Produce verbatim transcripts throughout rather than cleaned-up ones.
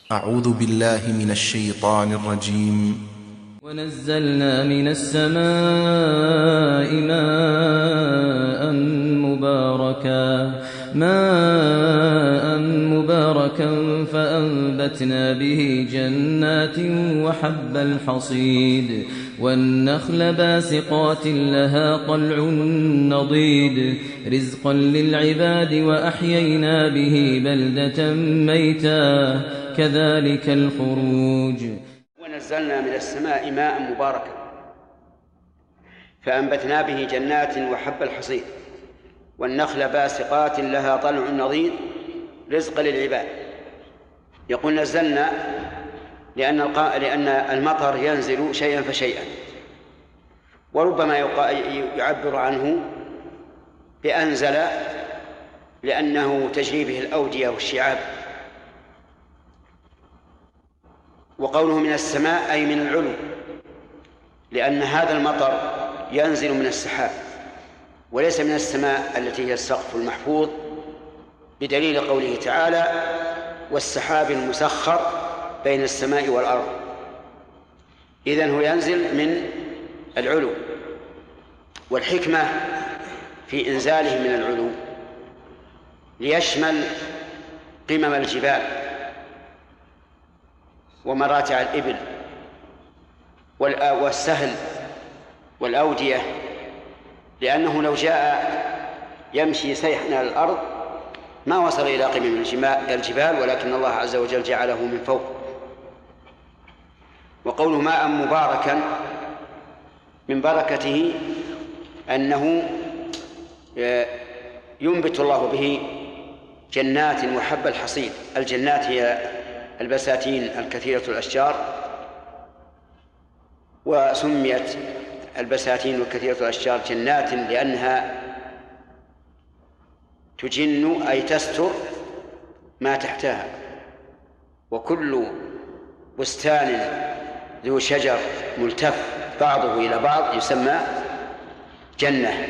أعوذ بالله من الشيطان الرجيم. ونزلنا من السماء ماء مباركا ماء مباركا فأنبتنا به جنات وحب الحصيد والنخل باسقات لها طلع نضيد رزقا للعباد وأحيينا به بلدة ميتا كذلك الخروج. ونزلنا من السماء ماء مباركا فأنبتنا به جنات وحب الحصيد والنخل باسقات لها طلع نضيد رزقا للعباد. يقول نزلنا لأن لأن المطر ينزل شيئا فشيئا، وربما يعبر عنه بأنزل لأنه تجري به الأودية والشعاب. وقوله من السماء أي من العلو، لأن هذا المطر ينزل من السحاب وليس من السماء التي هي السقف المحفوظ، بدليل قوله تعالى والسحاب المسخر بين السماء والأرض. إذن هو ينزل من العلو، والحكمة في إنزاله من العلو ليشمل قمم الجبال ومراتع الإبل والسهل والأودية، لأنه لو جاء يمشي سيحا على الأرض ما وصل إلى قمم الجبال، ولكن الله عز وجل جعله من فوق. وقوله ماء مباركا من بركته أنه ينبت الله به جنات وحب الحصيد. الجنات هي البساتين الكثيرة الأشجار، وسميت البساتين وكثيرة الأشجار جنات لأنها تجن أي تستر ما تحتها، وكل بستان ذو شجر ملتف بعضه إلى بعض يسمى جنة.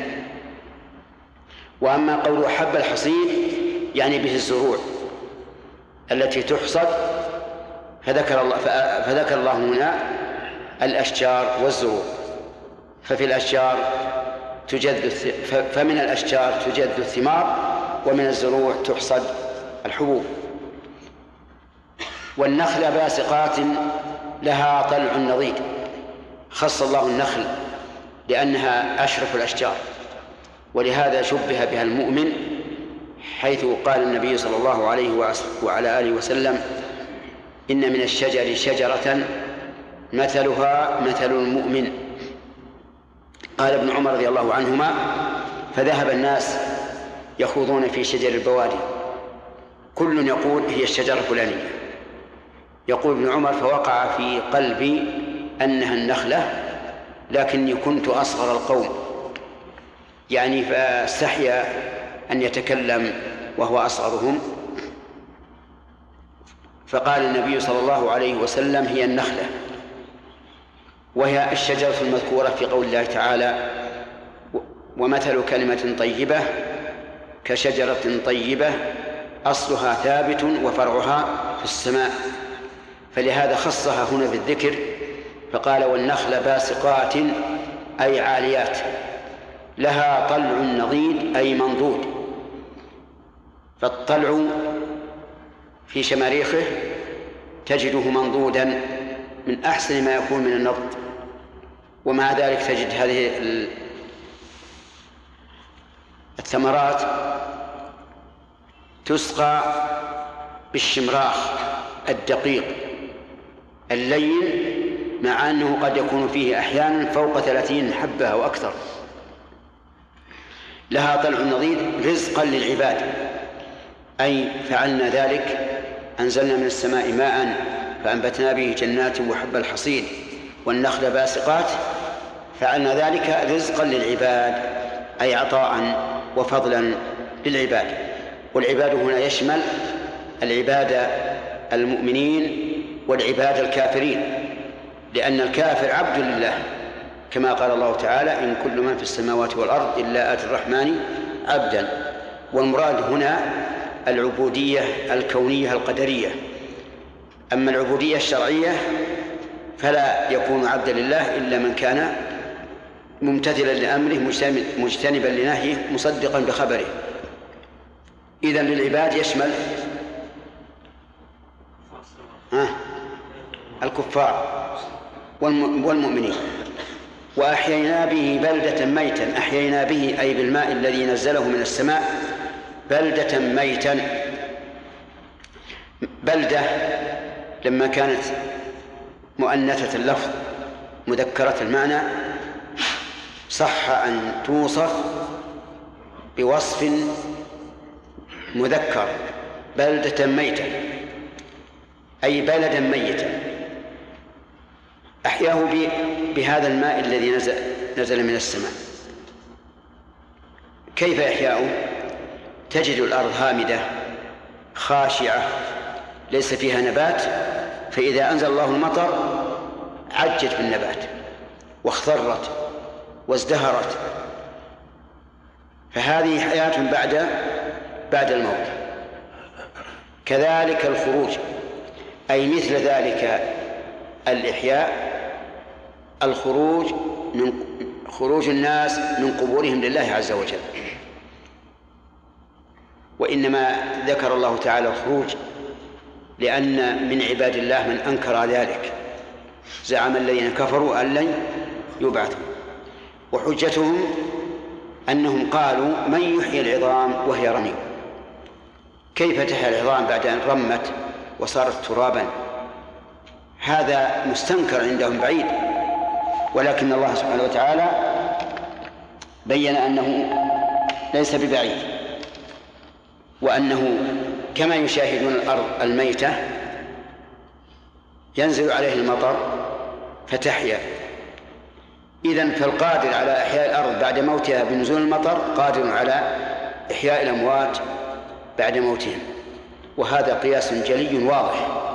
وأما قول حب الحصيد يعني به الزروع التي تحصد، فذكر الله فذكر الله هنا الأشجار والزروع. ففي الأشجار تجد فمن الأشجار تجد الثمار، ومن الزروع تحصد الحبوب. والنخل باسقات لها طلع نضيد، خص الله النخل لأنها أشرف الأشجار، ولهذا شبه بها المؤمن، حيث قال النبي صلى الله عليه وعلى آله وسلم إن من الشجر شجرة مثلها مثل المؤمن. قال ابن عمر رضي الله عنهما فذهب الناس يخوضون في شجر البوادي، كل يقول هي الشجرة الفلانية. يقول ابن عمر فوقع في قلبي أنها النخلة، لكني كنت أصغر القوم، يعني فاستحيا أن يتكلم وهو أصغرهم، فقال النبي صلى الله عليه وسلم هي النخلة، وهي الشجرة المذكورة في قول الله تعالى ومثل كلمة طيبة كشجرة طيبة أصلها ثابت وفرعها في السماء. فلهذا خصها هنا بالذكر فقال والنخل باسقات أي عاليات، لها طلع نضيد أي منضود. فالطلع في شماريخه تجده منضودا من أحسن ما يكون من النضد، ومع ذلك تجد هذه الثمرات تسقى بالشمراخ الدقيق اللين، مع أنه قد يكون فيه أحيانا فوق ثلاثين حبة أو أكثر. لها طلع نضيد رزقا للعباد، أي فعلنا ذلك، أنزلنا من السماء ماء فأنبتنا به جنات وحب الحصيد والنخل باسقات، فعلنا ذلك رزقا للعباد أي عطاء وفضلا للعباد. والعباد هنا يشمل العباد المؤمنين والعباد الكافرين، لأن الكافر عبد لله، كما قال الله تعالى إن كل من في السماوات والأرض إلا آتي الرحمن عبدا. والمراد هنا العبودية الكونية القدرية، أما العبودية الشرعية فلا يكون عبدا لله إلا من كان ممتثلا لأمره مجتنبا لنهيه مصدقا بخبره. إذن للعباد يشمل ها الكفار والمؤمنين. وأحيينا به بلدة ميتا، أحيينا به أي بالماء الذي نزله من السماء بلدة ميتا. بلدة لما كانت مؤنثة اللفظ مذكرة المعنى صح أن توصف بوصف مذكر بلدة ميتا أي بلدا ميتا أحياه بهذا الماء الذي نزل, نزل من السماء. كيف إحياؤه؟ تجد الأرض هامدة خاشعة ليس فيها نبات، فإذا أنزل الله المطر عجت بالنبات واخضرت وازدهرت، فهذه حياة بعد بعد الموت. كذلك الخروج أي مثل ذلك الإحياء الخروج من خروج الناس من قبورهم لله عز وجل. وإنما ذكر الله تعالى الخروج لأن من عباد الله من أنكر ذلك، زعم الذين كفروا أن لن يبعثوا، وحجتهم أنهم قالوا من يحيي العظام وهي رميم؟ كيف تحيي العظام بعد أن رمت وصارت ترابا؟ هذا مستنكر عندهم بعيد، ولكن الله سبحانه وتعالى بين أنه ليس ببعيد، وأنه كما يشاهدون الأرض الميتة ينزل عليه المطر فتحيا، إذن فالقادر على إحياء الأرض بعد موتها بنزول المطر قادر على إحياء الأموات بعد موتهم، وهذا قياس جلي واضح.